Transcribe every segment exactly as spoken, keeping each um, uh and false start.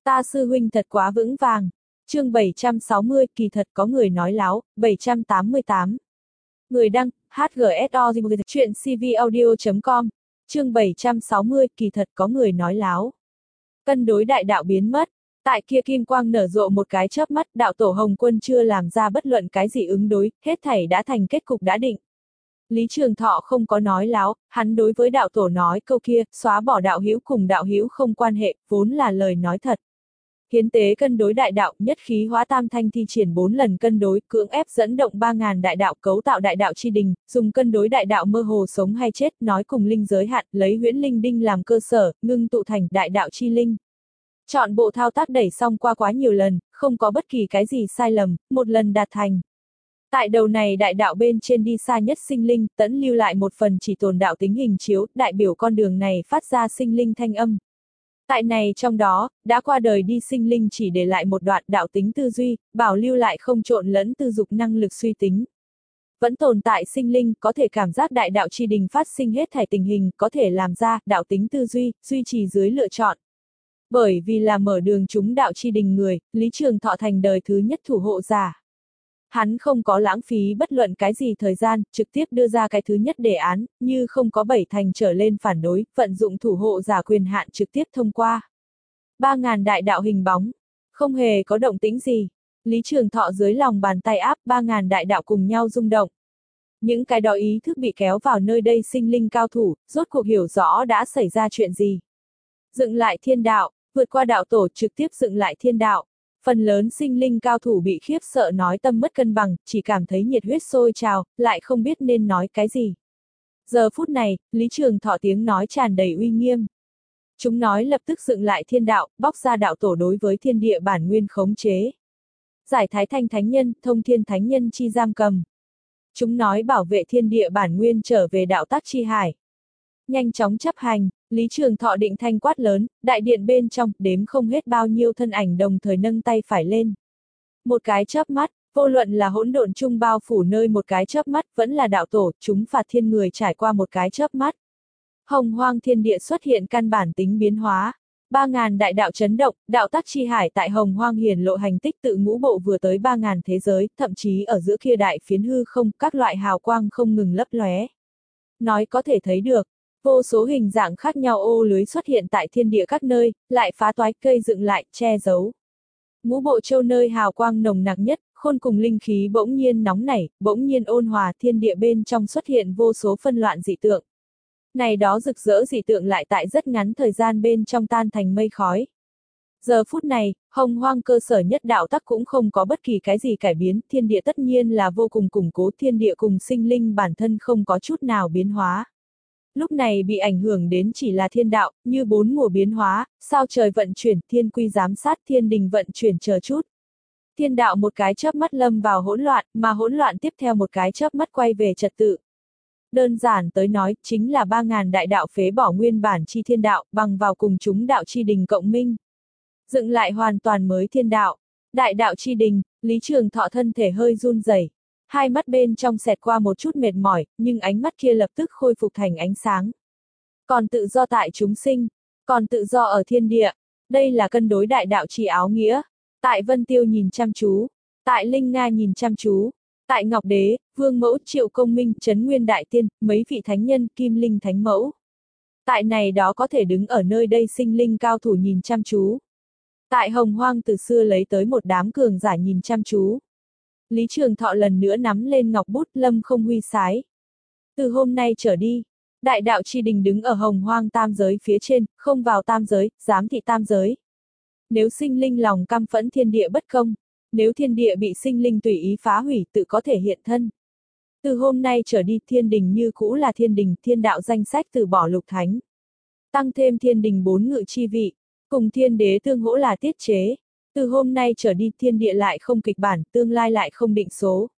Ta sư huynh thật quá vững vàng. Chương bảy trăm sáu mươi, kỳ thật có người nói láo, bảy trăm tám mươi tám. Người đăng, hát giê ét o chuyện cvaudio chấm com. Chương bảy trăm sáu mươi, kỳ thật có người nói láo. Cân đối đại đạo biến mất. Tại kia kim quang nở rộ một cái chớp mắt, đạo tổ Hồng Quân chưa làm ra bất luận cái gì ứng đối, hết thảy đã thành kết cục đã định. Lý Trường Thọ không có nói láo, hắn đối với đạo tổ nói câu kia, xóa bỏ đạo hữu cùng đạo hữu không quan hệ, vốn là lời nói thật. Hiến tế cân đối đại đạo, nhất khí hóa tam thanh thi triển bốn lần cân đối, cưỡng ép dẫn động ba ngàn đại đạo cấu tạo đại đạo chi đình, dùng cân đối đại đạo mơ hồ sống hay chết, nói cùng linh giới hạn, lấy huyễn linh đinh làm cơ sở, ngưng tụ thành đại đạo chi linh. Chọn bộ thao tác đẩy xong qua quá nhiều lần, không có bất kỳ cái gì sai lầm, một lần đạt thành. Tại đầu này đại đạo bên trên đi xa nhất sinh linh, tẫn lưu lại một phần chỉ tồn đạo tính hình chiếu, đại biểu con đường này phát ra sinh linh thanh âm. Tại này trong đó, đã qua đời đi sinh linh chỉ để lại một đoạn đạo tính tư duy, bảo lưu lại không trộn lẫn tư dục năng lực suy tính. Vẫn tồn tại sinh linh, có thể cảm giác đại đạo chi đình phát sinh hết thảy tình hình, có thể làm ra, đạo tính tư duy, duy trì dưới lựa chọn. Bởi vì là mở đường chúng đạo chi đình người, Lý Trường Thọ thành đời thứ nhất thủ hộ giả. Hắn không có lãng phí bất luận cái gì thời gian, trực tiếp đưa ra cái thứ nhất đề án, như không có bảy thành trở lên phản đối, vận dụng thủ hộ giả quyền hạn trực tiếp thông qua. Ba ngàn đại đạo hình bóng, không hề có động tĩnh gì. Lý Trường Thọ dưới lòng bàn tay áp ba ngàn đại đạo cùng nhau rung động. Những cái đó ý thức bị kéo vào nơi đây sinh linh cao thủ, rốt cuộc hiểu rõ đã xảy ra chuyện gì. Dựng lại thiên đạo, vượt qua đạo tổ trực tiếp dựng lại thiên đạo. Phần lớn sinh linh cao thủ bị khiếp sợ nói tâm mất cân bằng, chỉ cảm thấy nhiệt huyết sôi trào, lại không biết nên nói cái gì. Giờ phút này, Lý Trường Thọ tiếng nói tràn đầy uy nghiêm. Chúng nói lập tức dựng lại thiên đạo, bóc ra đạo tổ đối với thiên địa bản nguyên khống chế. Giải thái thanh thánh nhân, thông thiên thánh nhân chi giam cầm. Chúng nói bảo vệ thiên địa bản nguyên trở về đạo tác chi hải. Nhanh chóng chấp hành, Lý Trường Thọ định thanh quát lớn, đại điện bên trong, đếm không hết bao nhiêu thân ảnh đồng thời nâng tay phải lên. Một cái chớp mắt, vô luận là hỗn độn trung bao phủ nơi một cái chớp mắt, vẫn là đạo tổ, chúng phạt thiên người trải qua một cái chớp mắt. Hồng hoang thiên địa xuất hiện căn bản tính biến hóa. Ba ngàn đại đạo chấn động, đạo tác chi hải tại hồng hoang hiển lộ hành tích tự ngũ bộ vừa tới ba ngàn thế giới, thậm chí ở giữa kia đại phiến hư không, các loại hào quang không ngừng lấp lóe. Nói có thể thấy được. Vô số hình dạng khác nhau ô lưới xuất hiện tại thiên địa các nơi, lại phá toái cây dựng lại, che giấu. Ngũ bộ châu nơi hào quang nồng nặc nhất, khôn cùng linh khí bỗng nhiên nóng nảy, bỗng nhiên ôn hòa, thiên địa bên trong xuất hiện vô số phân loạn dị tượng. Này đó rực rỡ dị tượng lại tại rất ngắn thời gian bên trong tan thành mây khói. Giờ phút này, hồng hoang cơ sở nhất đạo tắc cũng không có bất kỳ cái gì cải biến, thiên địa tất nhiên là vô cùng củng cố, thiên địa cùng sinh linh bản thân không có chút nào biến hóa. Lúc này bị ảnh hưởng đến chỉ là thiên đạo, như bốn mùa biến hóa, sao trời vận chuyển, thiên quy giám sát, thiên đình vận chuyển chờ chút. Thiên đạo một cái chớp mắt lâm vào hỗn loạn, mà hỗn loạn tiếp theo một cái chớp mắt quay về trật tự. Đơn giản tới nói, chính là ba ngàn đại đạo phế bỏ nguyên bản chi thiên đạo, bằng vào cùng chúng đạo chi đình cộng minh. Dựng lại hoàn toàn mới thiên đạo. Đại đạo chi đình, Lý Trường Thọ thân thể hơi run rẩy. Hai mắt bên trong xẹt qua một chút mệt mỏi, nhưng ánh mắt kia lập tức khôi phục thành ánh sáng. Còn tự do tại chúng sinh, còn tự do ở thiên địa, đây là cân đối đại đạo chi áo nghĩa. Tại Vân Tiêu nhìn chăm chú, tại Linh Nga nhìn chăm chú, tại Ngọc Đế, Vương Mẫu, Triệu Công Minh, Trấn Nguyên Đại Tiên, mấy vị thánh nhân, Kim Linh Thánh Mẫu. Tại này đó có thể đứng ở nơi đây sinh linh cao thủ nhìn chăm chú. Tại Hồng Hoang từ xưa lấy tới một đám cường giả nhìn chăm chú. Lý Trường Thọ lần nữa nắm lên ngọc bút, lâm không huy sái. Từ hôm nay trở đi, đại đạo chi đình đứng ở hồng hoang tam giới phía trên, không vào tam giới, giám thị tam giới. Nếu sinh linh lòng căm phẫn thiên địa bất công, nếu thiên địa bị sinh linh tùy ý phá hủy tự có thể hiện thân. Từ hôm nay trở đi thiên đình như cũ là thiên đình, thiên đạo danh sách từ bỏ lục thánh. Tăng thêm thiên đình bốn ngự chi vị, cùng thiên đế tương hỗ là tiết chế. Từ hôm nay trở đi thiên địa lại không kịch bản, tương lai lại không định số.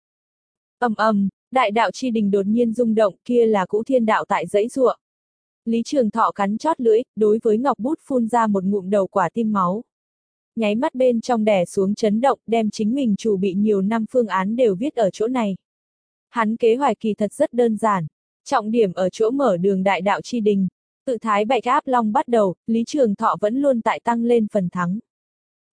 Ầm ầm, đại đạo chi đình đột nhiên rung động, kia là cũ thiên đạo tại giãy giụa. Lý Trường Thọ cắn chót lưỡi, đối với ngọc bút phun ra một ngụm đầu quả tim máu. Nháy mắt bên trong đè xuống chấn động, đem chính mình chủ bị nhiều năm phương án đều viết ở chỗ này. Hắn kế hoạch kỳ thật rất đơn giản, trọng điểm ở chỗ mở đường đại đạo chi đình. Tự thái bạch áp long bắt đầu, Lý Trường Thọ vẫn luôn tại tăng lên phần thắng.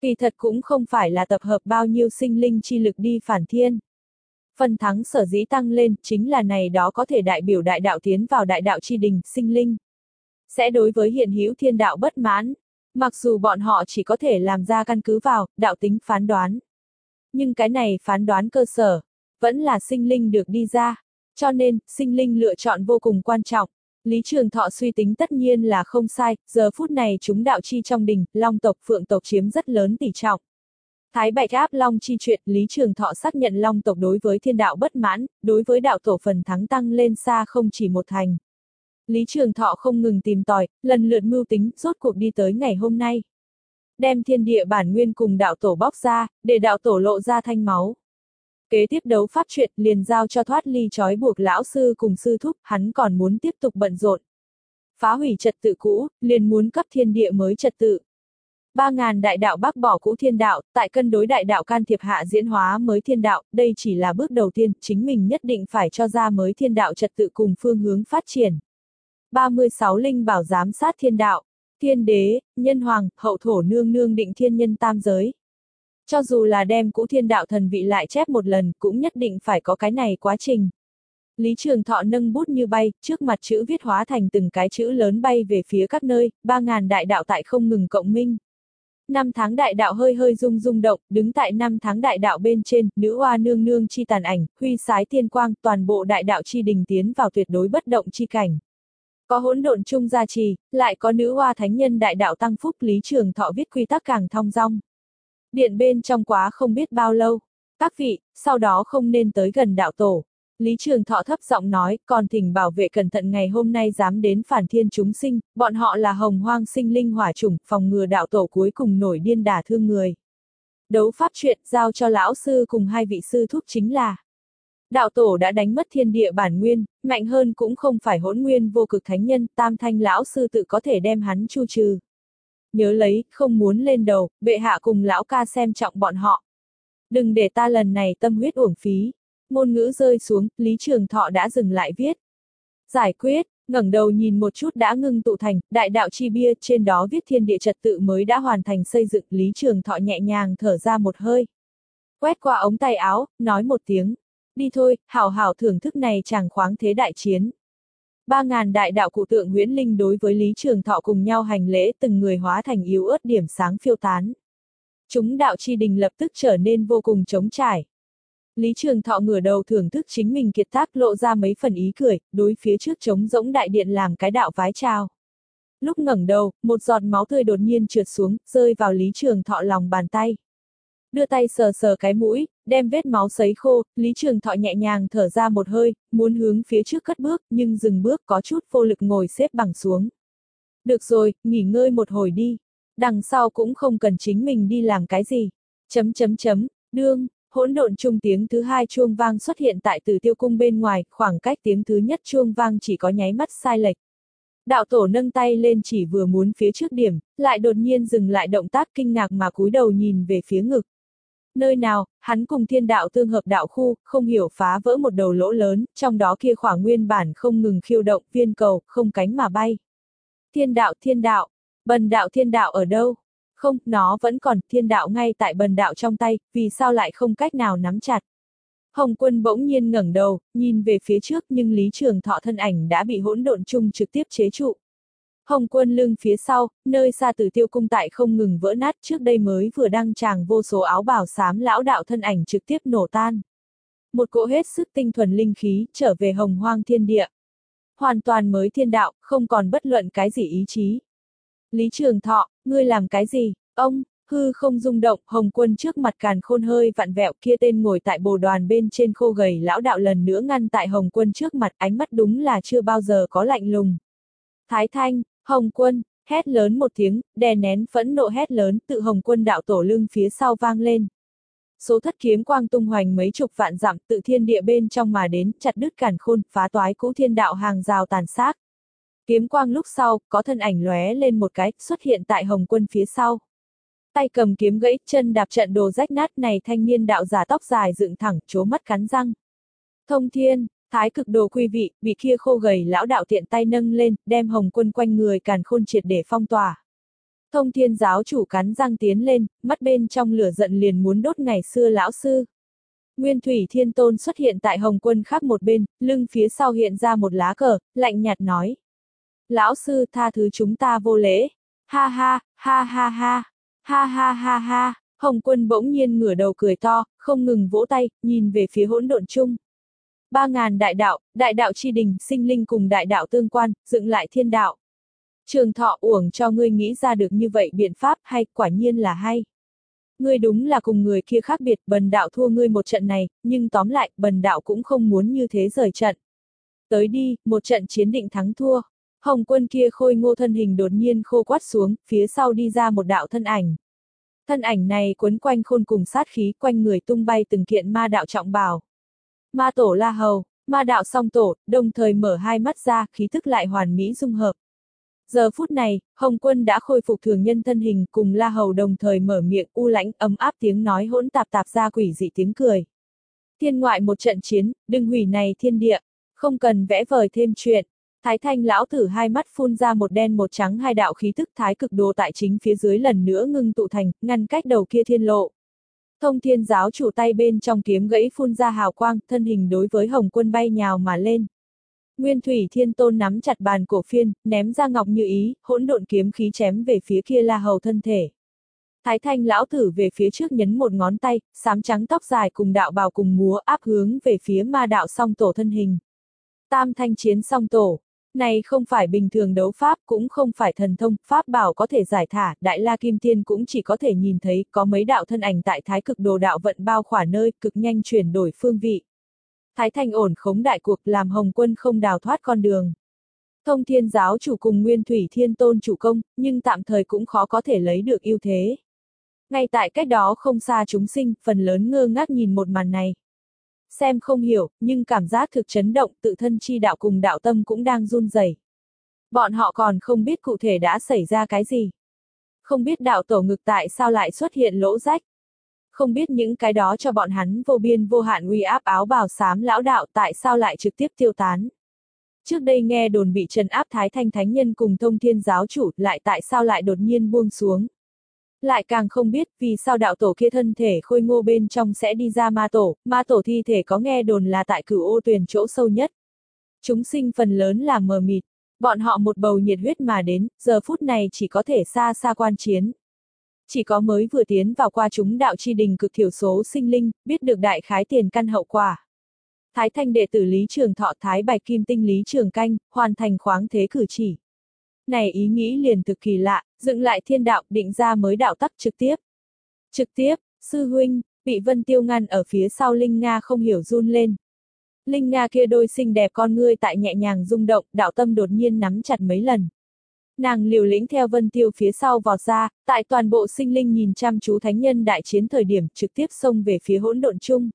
Kỳ thật cũng không phải là tập hợp bao nhiêu sinh linh chi lực đi phản thiên. Phần thắng sở dĩ tăng lên, chính là này đó có thể đại biểu đại đạo tiến vào đại đạo chi đình, sinh linh. Sẽ đối với hiện hữu thiên đạo bất mãn. Mặc dù bọn họ chỉ có thể làm ra căn cứ vào, đạo tính phán đoán. Nhưng cái này phán đoán cơ sở, vẫn là sinh linh được đi ra. Cho nên, sinh linh lựa chọn vô cùng quan trọng. Lý Trường Thọ suy tính tất nhiên là không sai, giờ phút này chúng đạo chi trong đình, Long tộc Phượng tộc chiếm rất lớn tỷ trọng. Thái Bạch áp Long chi chuyện, Lý Trường Thọ xác nhận Long tộc đối với thiên đạo bất mãn, đối với đạo tổ phần thắng tăng lên xa không chỉ một thành. Lý Trường Thọ không ngừng tìm tòi, lần lượt mưu tính, rốt cuộc đi tới ngày hôm nay. Đem thiên địa bản nguyên cùng đạo tổ bóc ra, để đạo tổ lộ ra thanh máu. Kế tiếp đấu pháp chuyện liền giao cho thoát ly trói buộc lão sư cùng sư thúc, hắn còn muốn tiếp tục bận rộn. Phá hủy trật tự cũ, liền muốn cấp thiên địa mới trật tự. Ba ngàn đại đạo bác bỏ cũ thiên đạo, tại cân đối đại đạo can thiệp hạ diễn hóa mới thiên đạo, đây chỉ là bước đầu tiên, chính mình nhất định phải cho ra mới thiên đạo trật tự cùng phương hướng phát triển. ba mươi sáu linh bảo giám sát thiên đạo, thiên đế, nhân hoàng, hậu thổ nương nương định thiên nhân tam giới. Cho dù là đem cũ thiên đạo thần vị lại chép một lần, cũng nhất định phải có cái này quá trình. Lý Trường Thọ nâng bút như bay, trước mặt chữ viết hóa thành từng cái chữ lớn bay về phía các nơi, ba ngàn đại đạo tại không ngừng cộng minh. Năm tháng đại đạo hơi hơi rung rung động, đứng tại năm tháng đại đạo bên trên, nữ oa nương nương chi tàn ảnh, huy sái tiên quang, toàn bộ đại đạo chi đình tiến vào tuyệt đối bất động chi cảnh. Có hỗn độn chung gia trì, lại có nữ oa thánh nhân đại đạo tăng phúc, Lý Trường Thọ viết quy tắc càng thong dong. Điện bên trong quá không biết bao lâu. Các vị, sau đó không nên tới gần đạo tổ. Lý Trường Thọ thấp giọng nói, còn thỉnh bảo vệ cẩn thận ngày hôm nay dám đến phản thiên chúng sinh, bọn họ là hồng hoang sinh linh hỏa chủng, phòng ngừa đạo tổ cuối cùng nổi điên đả thương người. Đấu pháp chuyện giao cho lão sư cùng hai vị sư thúc chính là. Đạo tổ đã đánh mất thiên địa bản nguyên, mạnh hơn cũng không phải hỗn nguyên vô cực thánh nhân, tam thanh lão sư tự có thể đem hắn chu trừ. Nhớ lấy, không muốn lên đầu, bệ hạ cùng lão ca xem trọng bọn họ. Đừng để ta lần này tâm huyết uổng phí. Ngôn ngữ rơi xuống, Lý Trường Thọ đã dừng lại viết. Giải quyết, ngẩng đầu nhìn một chút đã ngưng tụ thành, đại đạo chi bia, trên đó viết thiên địa trật tự mới đã hoàn thành xây dựng, Lý Trường Thọ nhẹ nhàng thở ra một hơi. Quét qua ống tay áo, nói một tiếng. Đi thôi, hảo hảo thưởng thức này chàng khoáng thế đại chiến. Ba ngàn đại đạo cụ tượng huyễn linh đối với Lý Trường Thọ cùng nhau hành lễ, từng người hóa thành yếu ớt điểm sáng phiêu tán. Chúng đạo chi đình lập tức trở nên vô cùng trống trải. Lý Trường Thọ ngửa đầu thưởng thức chính mình kiệt tác, lộ ra mấy phần ý cười, đối phía trước trống rỗng đại điện làm cái đạo vái chào. Lúc ngẩng đầu, một giọt máu tươi đột nhiên trượt xuống, rơi vào Lý Trường Thọ lòng bàn tay. Đưa tay sờ sờ cái mũi, đem vết máu sấy khô, Lý Trường Thọ nhẹ nhàng thở ra một hơi, muốn hướng phía trước cất bước, nhưng dừng bước có chút vô lực ngồi xếp bằng xuống. Được rồi, nghỉ ngơi một hồi đi. Đằng sau cũng không cần chính mình đi làm cái gì. Chấm chấm chấm, đương, hỗn độn chung tiếng thứ hai chuông vang xuất hiện tại Tử Tiêu cung bên ngoài, khoảng cách tiếng thứ nhất chuông vang chỉ có nháy mắt sai lệch. Đạo tổ nâng tay lên chỉ vừa muốn phía trước điểm, lại đột nhiên dừng lại động tác, kinh ngạc mà cúi đầu nhìn về phía ngực. Nơi nào, hắn cùng thiên đạo tương hợp đạo khu, không hiểu phá vỡ một đầu lỗ lớn, trong đó kia khoảng nguyên bản không ngừng khiêu động, viên cầu, không cánh mà bay. Thiên đạo thiên đạo, bần đạo thiên đạo ở đâu? Không, nó vẫn còn, thiên đạo ngay tại bần đạo trong tay, vì sao lại không cách nào nắm chặt? Hồng Quân bỗng nhiên ngẩng đầu, nhìn về phía trước nhưng Lý Trường Thọ thân ảnh đã bị hỗn độn chung trực tiếp chế trụ. Hồng Quân lưng phía sau, nơi xa Tử Tiêu cung tại không ngừng vỡ nát, trước đây mới vừa đăng tràng vô số áo bào xám lão đạo thân ảnh trực tiếp nổ tan. Một cỗ hết sức tinh thuần linh khí, trở về hồng hoang thiên địa. Hoàn toàn mới thiên đạo, không còn bất luận cái gì ý chí. Lý Trường Thọ, ngươi làm cái gì? Ông, hư không rung động, Hồng Quân trước mặt càn khôn hơi vặn vẹo, kia tên ngồi tại bồ đoàn bên trên khô gầy lão đạo lần nữa ngăn tại Hồng Quân trước mặt, ánh mắt đúng là chưa bao giờ có lạnh lùng. Thái Thanh, Hồng Quân, hét lớn một tiếng, đè nén phẫn nộ hét lớn, tự Hồng Quân đạo tổ lưng phía sau vang lên. Số thất kiếm quang tung hoành mấy chục vạn dặm, tự thiên địa bên trong mà đến, chặt đứt càn khôn, phá toái cũ thiên đạo hàng rào tàn xác. Kiếm quang lúc sau, có thân ảnh lóe lên một cái, xuất hiện tại Hồng Quân phía sau. Tay cầm kiếm gãy, chân đạp trận đồ rách nát, này thanh niên đạo giả tóc dài dựng thẳng, trố mắt cắn răng. Thông thiên, thái cực đồ quy vị, bị kia khô gầy lão đạo tiện tay nâng lên, đem Hồng Quân quanh người càn khôn triệt để phong tỏa. Thông Thiên giáo chủ cắn răng tiến lên, mắt bên trong lửa giận liền muốn đốt ngày xưa lão sư. Nguyên Thủy Thiên Tôn xuất hiện tại Hồng Quân khác một bên, lưng phía sau hiện ra một lá cờ, lạnh nhạt nói. Lão sư tha thứ chúng ta vô lễ. Ha ha, ha ha ha, ha ha ha ha, Hồng Quân bỗng nhiên ngửa đầu cười to, không ngừng vỗ tay, nhìn về phía hỗn độn chung. Ba ngàn đại đạo, đại đạo chi đình, sinh linh cùng đại đạo tương quan, dựng lại thiên đạo. Trường Thọ uổng cho ngươi nghĩ ra được như vậy biện pháp, hay, quả nhiên là hay. Ngươi đúng là cùng người kia khác biệt, bần đạo thua ngươi một trận này, nhưng tóm lại, bần đạo cũng không muốn như thế rời trận. Tới đi, một trận chiến định thắng thua. Hồng Quân kia khôi ngô thân hình đột nhiên khô quắt xuống, phía sau đi ra một đạo thân ảnh. Thân ảnh này quấn quanh khôn cùng sát khí, quanh người tung bay từng kiện ma đạo trọng bào. Ma tổ La Hầu, ma đạo song tổ, đồng thời mở hai mắt ra, khí thức lại hoàn mỹ dung hợp. Giờ phút này, Hồng Quân đã khôi phục thường nhân thân hình, cùng La Hầu đồng thời mở miệng u lãnh ấm áp tiếng nói hỗn tạp tạp ra quỷ dị tiếng cười. Thiên ngoại một trận chiến, đừng hủy này thiên địa, không cần vẽ vời thêm chuyện. Thái Thanh lão tử hai mắt phun ra một đen một trắng hai đạo khí thức thái cực đồ tại chính phía dưới lần nữa ngưng tụ thành, ngăn cách đầu kia thiên lộ. Thông Thiên giáo chủ tay bên trong kiếm gãy phun ra hào quang, thân hình đối với Hồng Quân bay nhào mà lên. Nguyên Thủy Thiên Tôn nắm chặt bàn cổ phiên, ném ra ngọc như ý, hỗn độn kiếm khí chém về phía kia La Hầu thân thể. Thái Thanh lão tử về phía trước nhấn một ngón tay, xám trắng tóc dài cùng đạo bào cùng múa áp hướng về phía ma đạo song tổ thân hình. Tam thanh chiến song tổ. Này không phải bình thường đấu pháp, cũng không phải thần thông, pháp bảo có thể giải thả, Đại La Kim Tiên cũng chỉ có thể nhìn thấy, có mấy đạo thân ảnh tại thái cực đồ đạo vận bao khỏa nơi, cực nhanh chuyển đổi phương vị. Thái Thanh ổn khống đại cuộc, làm Hồng Quân không đào thoát con đường. Thông Thiên giáo chủ cùng Nguyên Thủy Thiên Tôn chủ công, nhưng tạm thời cũng khó có thể lấy được ưu thế. Ngay tại cách đó không xa chúng sinh, phần lớn ngơ ngác nhìn một màn này. Xem không hiểu, nhưng cảm giác thực chấn động, tự thân chi đạo cùng đạo tâm cũng đang run rẩy. Bọn họ còn không biết cụ thể đã xảy ra cái gì. Không biết đạo tổ ngực tại sao lại xuất hiện lỗ rách. Không biết những cái đó cho bọn hắn vô biên vô hạn uy áp áo bào xám lão đạo tại sao lại trực tiếp tiêu tán. Trước đây nghe đồn bị trấn áp Thái Thanh Thánh Nhân cùng Thông Thiên giáo chủ, lại tại sao lại đột nhiên buông xuống. Lại càng không biết vì sao đạo tổ kia thân thể khôi ngô bên trong sẽ đi ra ma tổ, ma tổ thi thể có nghe đồn là tại Cửu Ô Tuyền chỗ sâu nhất. Chúng sinh phần lớn là mờ mịt, bọn họ một bầu nhiệt huyết mà đến, giờ phút này chỉ có thể xa xa quan chiến. Chỉ có mới vừa tiến vào qua chúng đạo chi đình cực thiểu số sinh linh, biết được đại khái tiền căn hậu quả. Thái Thanh đệ tử Lý Trường Thọ Thái Bạch Kim Tinh Lý Trường Canh, hoàn thành khoáng thế cử chỉ. Này ý nghĩ liền thực kỳ lạ, dựng lại thiên đạo, định ra mới đạo tắc trực tiếp. Trực tiếp, sư huynh, bị Vân Tiêu ngăn ở phía sau Linh Nga không hiểu run lên. Linh Nga kia đôi xinh đẹp con ngươi tại nhẹ nhàng rung động, đạo tâm đột nhiên nắm chặt mấy lần. Nàng liều lĩnh theo Vân Tiêu phía sau vọt ra, tại toàn bộ sinh linh nhìn chăm chú thánh nhân đại chiến thời điểm trực tiếp xông về phía hỗn độn chung.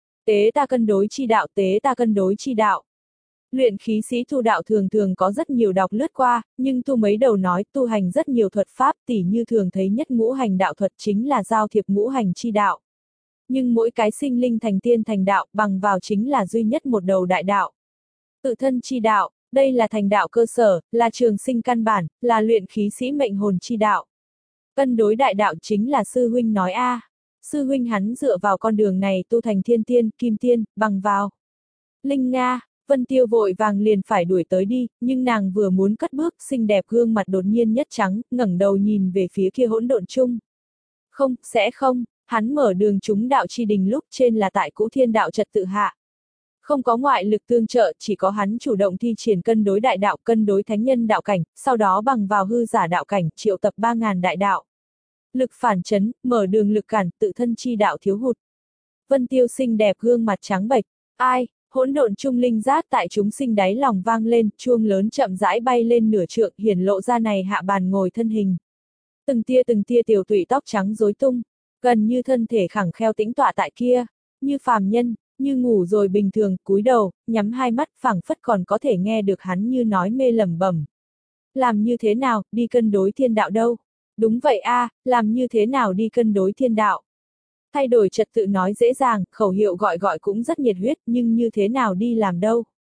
Tế ta cân đối chi đạo, tế ta cân đối chi đạo. Luyện khí sĩ tu đạo thường thường có rất nhiều đọc lướt qua, nhưng tu mấy đầu nói tu hành rất nhiều thuật pháp, tỉ như thường thấy nhất ngũ hành đạo thuật chính là giao thiệp ngũ hành chi đạo. Nhưng mỗi cái sinh linh thành tiên thành đạo bằng vào chính là duy nhất một đầu đại đạo. Tự thân chi đạo, đây là thành đạo cơ sở, là trường sinh căn bản, là luyện khí sĩ mệnh hồn chi đạo. Cân đối đại đạo chính là sư huynh nói a. À. Sư huynh hắn dựa vào con đường này tu thành thiên tiên, kim tiên, bằng vào. Linh Nga, Vân Tiêu vội vàng liền phải đuổi tới đi, nhưng nàng vừa muốn cất bước, xinh đẹp gương mặt đột nhiên nhất trắng, ngẩng đầu nhìn về phía kia hỗn độn chung. Không, sẽ không, hắn mở đường chúng đạo chi đình lúc trên là tại cũ thiên đạo trật tự hạ. Không có ngoại lực tương trợ, chỉ có hắn chủ động thi triển cân đối đại đạo, cân đối thánh nhân đạo cảnh, sau đó bằng vào hư giả đạo cảnh, triệu tập ba ngàn đại đạo. Lực phản chấn, mở đường lực cản, tự thân chi đạo thiếu hụt. Vân Tiêu xinh đẹp gương mặt trắng bệch, ai, hỗn độn trung linh giác tại chúng sinh đáy lòng vang lên, chuông lớn chậm rãi bay lên nửa trượng, hiển lộ ra này hạ bàn ngồi thân hình. Từng tia từng tia tiểu tụy tóc trắng rối tung, gần như thân thể khẳng kheo tĩnh tọa tại kia, như phàm nhân, như ngủ rồi bình thường, cúi đầu, nhắm hai mắt, phảng phất còn có thể nghe được hắn như nói mê lẩm bẩm. Làm như thế nào, đi cân đối thiên đạo đâu? Đúng vậy a, à, làm như thế nào đi cân đối thiên đạo? Thay đổi trật tự nói dễ dàng, khẩu hiệu gọi gọi cũng rất nhiệt huyết, nhưng như thế nào đi làm đâu?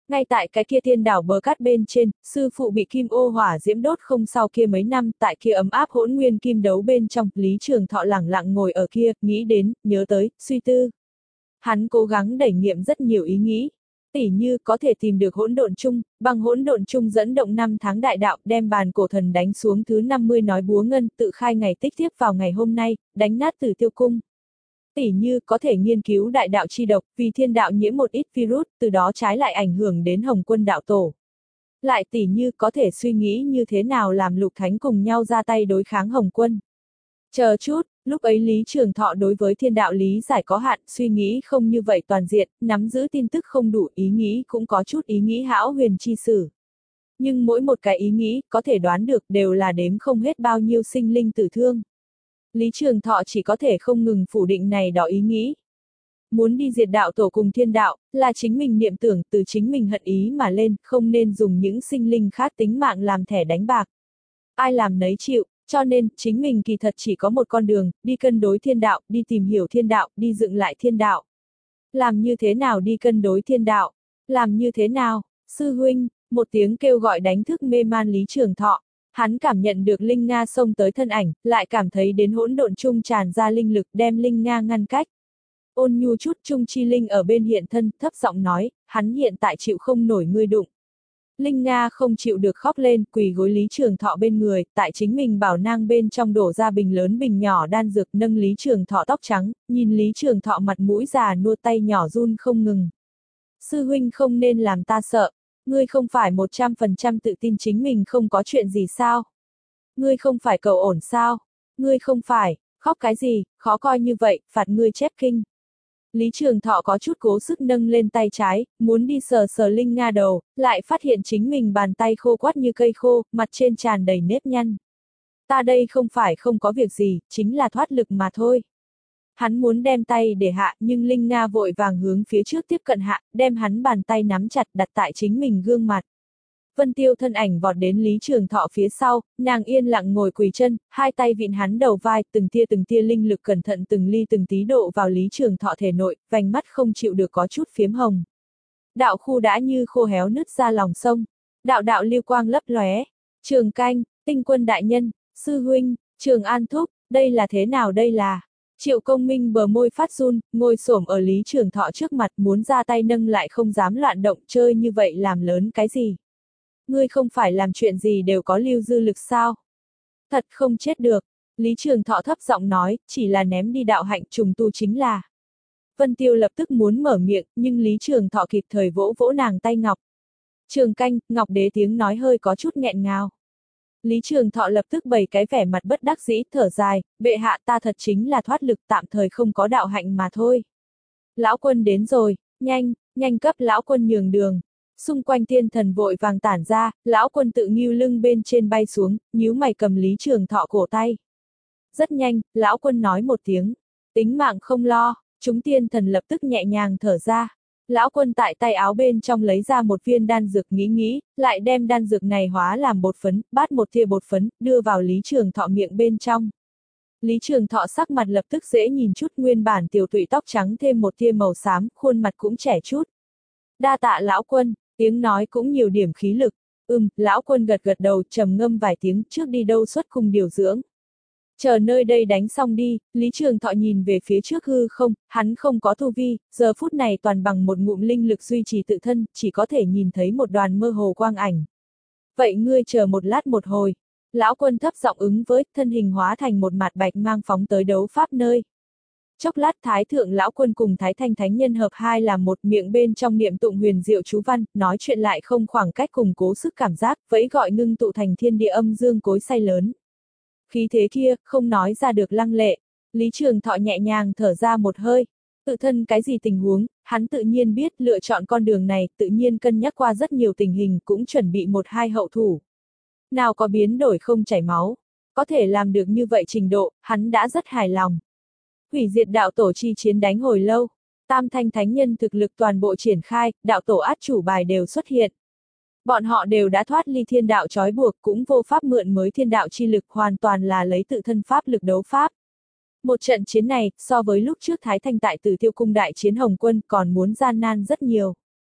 Ngay tại cái kia thiên đảo bờ cát bên trên, sư phụ bị kim ô hỏa diễm đốt không sau kia mấy năm, tại kia ấm áp hỗn nguyên kim đấu bên trong, Lý Trường Thọ lẳng lặng ngồi ở kia, nghĩ đến, nhớ tới, suy tư. Hắn cố gắng đẩy nghiệm rất nhiều ý nghĩ. Tỉ như có thể tìm được hỗn độn chung, bằng hỗn độn chung dẫn động năm tháng đại đạo, đem bàn cổ thần đánh xuống thứ năm mươi nói búa ngân, tự khai ngày tích tiếp vào ngày hôm nay, đánh nát Tử Tiêu cung. Tỉ như có thể nghiên cứu đại đạo chi độc, vì thiên đạo nhiễm một ít virus, từ đó trái lại ảnh hưởng đến Hồng Quân đạo tổ. Lại tỉ như có thể suy nghĩ như thế nào làm Lục Thánh cùng nhau ra tay đối kháng Hồng Quân. Chờ chút, lúc ấy Lý Trường Thọ đối với thiên đạo lý giải có hạn, suy nghĩ không như vậy toàn diện, nắm giữ tin tức không đủ, ý nghĩ cũng có chút ý nghĩ hão huyền chi sử. Nhưng mỗi một cái ý nghĩ, có thể đoán được đều là đếm không hết bao nhiêu sinh linh tử thương. Lý Trường Thọ chỉ có thể không ngừng phủ định này đó ý nghĩ. Muốn đi diệt đạo tổ cùng thiên đạo, là chính mình niệm tưởng, từ chính mình hận ý mà lên, không nên dùng những sinh linh khác tính mạng làm thẻ đánh bạc. Ai làm nấy chịu. Cho nên, chính mình kỳ thật chỉ có một con đường, đi cân đối thiên đạo, đi tìm hiểu thiên đạo, đi dựng lại thiên đạo. Làm như thế nào đi cân đối thiên đạo? Làm như thế nào? Sư huynh, một tiếng kêu gọi đánh thức mê man Lý Trường Thọ. Hắn cảm nhận được Linh Nga xông tới thân ảnh, lại cảm thấy đến hỗn độn chung tràn ra linh lực đem Linh Nga ngăn cách. Ôn nhu chút chung chi linh ở bên hiện thân, thấp giọng nói, hắn hiện tại chịu không nổi ngươi đụng. Linh Nga không chịu được khóc lên, quỳ gối Lý Trường Thọ bên người, tại chính mình bảo nang bên trong đổ ra bình lớn bình nhỏ đan dược, nâng Lý Trường Thọ tóc trắng, nhìn Lý Trường Thọ mặt mũi già nua, tay nhỏ run không ngừng. Sư huynh không nên làm ta sợ, ngươi không phải một trăm phần trăm tự tin chính mình không có chuyện gì sao? Ngươi không phải cầu ổn sao? Ngươi không phải, khóc cái gì, khó coi như vậy, phạt ngươi chép kinh. Lý Trường Thọ có chút cố sức nâng lên tay trái, muốn đi sờ sờ Linh Nga đầu, lại phát hiện chính mình bàn tay khô quắt như cây khô, mặt trên tràn đầy nếp nhăn. Ta đây không phải không có việc gì, chính là thoát lực mà thôi. Hắn muốn đem tay để hạ, nhưng Linh Nga vội vàng hướng phía trước tiếp cận hạ, đem hắn bàn tay nắm chặt đặt tại chính mình gương mặt. Vân Tiêu thân ảnh vọt đến Lý Trường Thọ phía sau, nàng yên lặng ngồi quỳ chân, hai tay vịn hắn đầu vai, từng tia từng tia linh lực cẩn thận từng ly từng tí độ vào Lý Trường Thọ thể nội, vành mắt không chịu được có chút phiếm hồng. Đạo khu đã như khô héo nứt ra lòng sông, đạo đạo lưu quang lấp lóe. Trường Canh, Tinh Quân đại nhân, sư huynh, Trường An thúc, đây là thế nào đây là? Triệu Công Minh bờ môi phát run, ngồi xổm ở Lý Trường Thọ trước mặt muốn ra tay nâng lại không dám loạn động, chơi như vậy làm lớn cái gì? Ngươi không phải làm chuyện gì đều có lưu dư lực sao? Thật không chết được. Lý Trường Thọ thấp giọng nói, chỉ là ném đi đạo hạnh trùng tu chính là. Vân Tiêu lập tức muốn mở miệng, nhưng Lý Trường Thọ kịp thời vỗ vỗ nàng tay ngọc. Trường Canh, Ngọc Đế tiếng nói hơi có chút nghẹn ngào. Lý Trường Thọ lập tức bày cái vẻ mặt bất đắc dĩ, thở dài, bệ hạ ta thật chính là thoát lực tạm thời không có đạo hạnh mà thôi. Lão quân đến rồi, nhanh, nhanh cấp lão quân nhường đường. Xung quanh thiên thần vội vàng tản ra, lão quân tự nghiêu lưng bên trên bay xuống, nhíu mày cầm Lý Trường Thọ cổ tay. Rất nhanh, lão quân nói một tiếng, tính mạng không lo, chúng tiên thần lập tức nhẹ nhàng thở ra. Lão quân tại tay áo bên trong lấy ra một viên đan dược nghĩ nghĩ, lại đem đan dược này hóa làm bột phấn, bát một thìa bột phấn, đưa vào Lý Trường Thọ miệng bên trong. Lý Trường Thọ sắc mặt lập tức dễ nhìn chút, nguyên bản tiểu tụy tóc trắng thêm một thìa màu xám, khuôn mặt cũng trẻ chút. Đa tạ lão quân. Tiếng nói cũng nhiều điểm khí lực. Ừm, lão quân gật gật đầu, trầm ngâm vài tiếng, trước đi đâu xuất cung điều dưỡng. Chờ nơi đây đánh xong đi, Lý Trường Thọ nhìn về phía trước hư không, hắn không có tu vi, giờ phút này toàn bằng một ngụm linh lực duy trì tự thân, chỉ có thể nhìn thấy một đoàn mơ hồ quang ảnh. Vậy ngươi chờ một lát một hồi. Lão quân thấp giọng ứng với, thân hình hóa thành một mạt bạch mang phóng tới đấu pháp nơi. Chốc lát Thái Thượng Lão Quân cùng Thái Thanh Thánh Nhân hợp hai là một, miệng bên trong niệm tụng huyền diệu chú văn, nói chuyện lại không khoảng cách cùng cố sức cảm giác, vẫy gọi ngưng tụ thành thiên địa âm dương cối xay lớn. Khí thế kia, không nói ra được lăng lệ. Lý Trường Thọ nhẹ nhàng thở ra một hơi. Tự thân cái gì tình huống, hắn tự nhiên biết, lựa chọn con đường này, tự nhiên cân nhắc qua rất nhiều tình hình, cũng chuẩn bị một hai hậu thủ. Nào có biến đổi không chảy máu, có thể làm được như vậy trình độ, hắn đã rất hài lòng. Hủy diệt đạo tổ chi chiến đánh hồi lâu, tam thanh thánh nhân thực lực toàn bộ triển khai, đạo tổ át chủ bài đều xuất hiện. Bọn họ đều đã thoát ly thiên đạo trói buộc, cũng vô pháp mượn mới thiên đạo chi lực, hoàn toàn là lấy tự thân pháp lực đấu pháp. Một trận chiến này, so với lúc trước Thái Thanh tại Tử Tiêu cung đại chiến Hồng Quân còn muốn gian nan rất nhiều.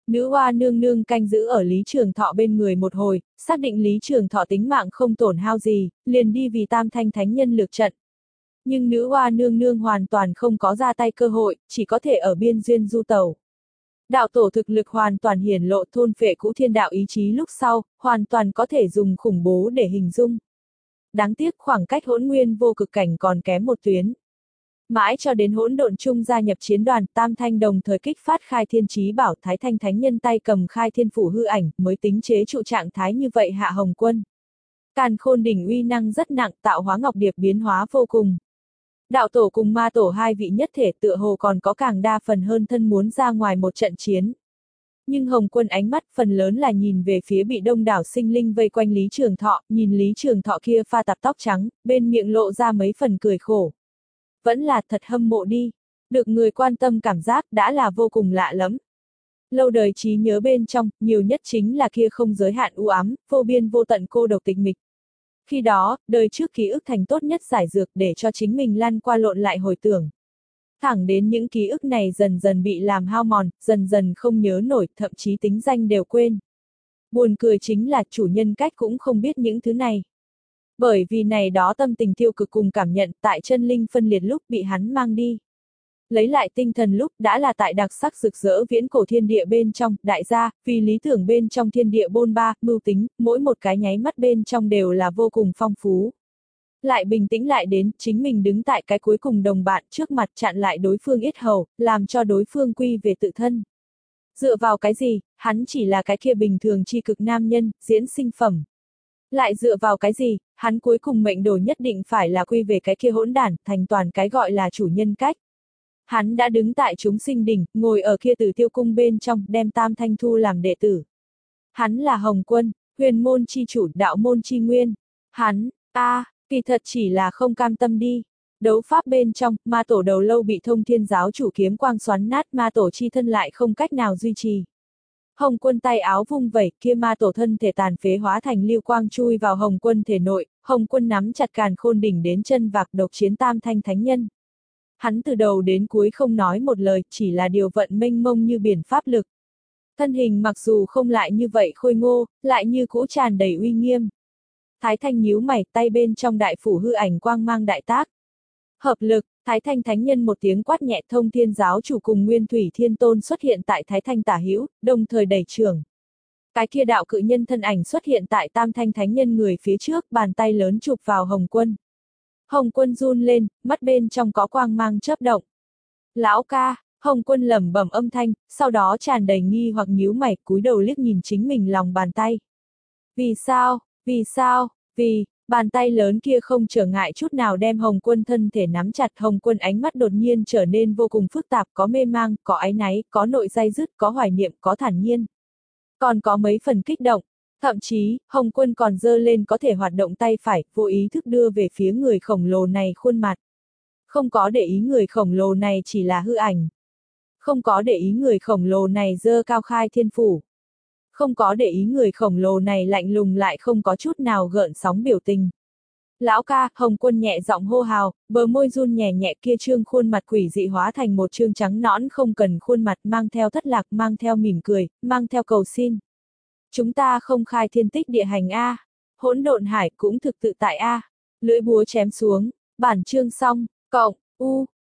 Nữ oa nương nương canh giữ ở Lý Trường Thọ bên người một hồi, xác định Lý Trường Thọ tính mạng không tổn hao gì, liền đi vì Tam Thanh Thánh Nhân lược trận. Nhưng nữ oa nương nương hoàn toàn không có ra tay cơ hội, chỉ có thể ở biên duyên du tẩu. Đạo tổ thực lực hoàn toàn hiển lộ, thôn phệ cũ thiên đạo ý chí lúc sau, hoàn toàn có thể dùng khủng bố để hình dung. Đáng tiếc khoảng cách hỗn nguyên vô cực cảnh còn kém một tuyến. Mãi cho đến hỗn độn chung gia nhập chiến đoàn, Tam Thanh đồng thời kích phát khai thiên chí bảo, Thái Thanh Thánh Nhân tay cầm khai thiên phủ hư ảnh, mới tính chế trụ trạng thái như vậy hạ Hồng Quân. Càn Khôn đỉnh uy năng rất nặng, tạo hóa ngọc điệp biến hóa vô cùng. Đạo tổ cùng ma tổ hai vị nhất thể tựa hồ còn có càng đa phần hơn thân muốn ra ngoài một trận chiến. Nhưng Hồng Quân ánh mắt phần lớn là nhìn về phía bị đông đảo sinh linh vây quanh Lý Trường Thọ, nhìn Lý Trường Thọ kia pha tạp tóc trắng, bên miệng lộ ra mấy phần cười khổ. Vẫn là thật hâm mộ đi. Được người quan tâm cảm giác đã là vô cùng lạ lắm. Lâu đời trí nhớ bên trong, nhiều nhất chính là kia không giới hạn u ám, vô biên vô tận cô độc tịch mịch. Khi đó, đời trước ký ức thành tốt nhất giải dược để cho chính mình lăn qua lộn lại hồi tưởng. Thẳng đến những ký ức này dần dần bị làm hao mòn, dần dần không nhớ nổi, thậm chí tính danh đều quên. Buồn cười chính là chủ nhân cách cũng không biết những thứ này. Bởi vì này đó tâm tình tiêu cực cùng cảm nhận tại chân linh phân liệt lúc bị hắn mang đi. Lấy lại tinh thần lúc đã là tại đặc sắc rực rỡ viễn cổ thiên địa bên trong, đại gia, vì lý tưởng bên trong thiên địa bôn ba, mưu tính, mỗi một cái nháy mắt bên trong đều là vô cùng phong phú. Lại bình tĩnh lại đến, chính mình đứng tại cái cuối cùng đồng bạn trước mặt chặn lại đối phương yết hầu, làm cho đối phương quy về tự thân. Dựa vào cái gì, hắn chỉ là cái kia bình thường chi cực nam nhân, diễn sinh phẩm. Lại dựa vào cái gì, hắn cuối cùng mệnh đồ nhất định phải là quy về cái kia hỗn đản, thành toàn cái gọi là chủ nhân cách. Hắn đã đứng tại chúng sinh đỉnh, ngồi ở kia Tử Tiêu cung bên trong, đem Tam Thanh thu làm đệ tử. Hắn là Hồng Quân, huyền môn chi chủ, đạo môn chi nguyên. Hắn, a, à, kỳ thật chỉ là không cam tâm đi. Đấu pháp bên trong, ma tổ đầu lâu bị Thông Thiên giáo chủ kiếm quang xoắn nát, ma tổ chi thân lại không cách nào duy trì. Hồng Quân tay áo vung vẩy, kia ma tổ thân thể tàn phế hóa thành lưu quang chui vào Hồng Quân thể nội, Hồng Quân nắm chặt càn khôn đỉnh đến chân vạc độc chiến Tam Thanh Thánh Nhân. Hắn từ đầu đến cuối không nói một lời, chỉ là điều vận mênh mông như biển pháp lực. Thân hình mặc dù không lại như vậy khôi ngô, lại như cũ tràn đầy uy nghiêm. Thái Thanh nhíu mày, tay bên trong đại phủ hư ảnh quang mang đại tác. Hợp lực, Thái Thanh Thánh Nhân một tiếng quát nhẹ, Thông Thiên giáo chủ cùng Nguyên Thủy Thiên Tôn xuất hiện tại Thái Thanh tả hữu, đồng thời đẩy trường. Cái kia đạo cự nhân thân ảnh xuất hiện tại Tam Thanh Thánh Nhân người phía trước, bàn tay lớn chụp vào Hồng Quân. Hồng Quân run lên, mắt bên trong có quang mang chớp động. Lão ca, Hồng Quân lẩm bẩm âm thanh, sau đó tràn đầy nghi hoặc nhíu mày, cúi đầu liếc nhìn chính mình lòng bàn tay. Vì sao, vì sao, vì, bàn tay lớn kia không trở ngại chút nào đem Hồng Quân thân thể nắm chặt. Hồng Quân ánh mắt đột nhiên trở nên vô cùng phức tạp, có mê mang, có áy náy, có nội day dứt, có hoài niệm, có thản nhiên. Còn có mấy phần kích động. Thậm chí, Hồng Quân còn giơ lên có thể hoạt động tay phải, vô ý thức đưa về phía người khổng lồ này khuôn mặt. Không có để ý người khổng lồ này chỉ là hư ảnh. Không có để ý người khổng lồ này giơ cao khai thiên phủ. Không có để ý người khổng lồ này lạnh lùng lại không có chút nào gợn sóng biểu tình. Lão ca, Hồng Quân nhẹ giọng hô hào, bờ môi run nhẹ nhẹ, kia trương khuôn mặt quỷ dị hóa thành một trương trắng nõn không cần khuôn mặt, mang theo thất lạc, mang theo mỉm cười, mang theo cầu xin. Chúng ta không khai thiên tích địa hành a, hỗn độn hải cũng thực tự tại a. Lưỡi búa chém xuống, bản chương xong, cộng, u,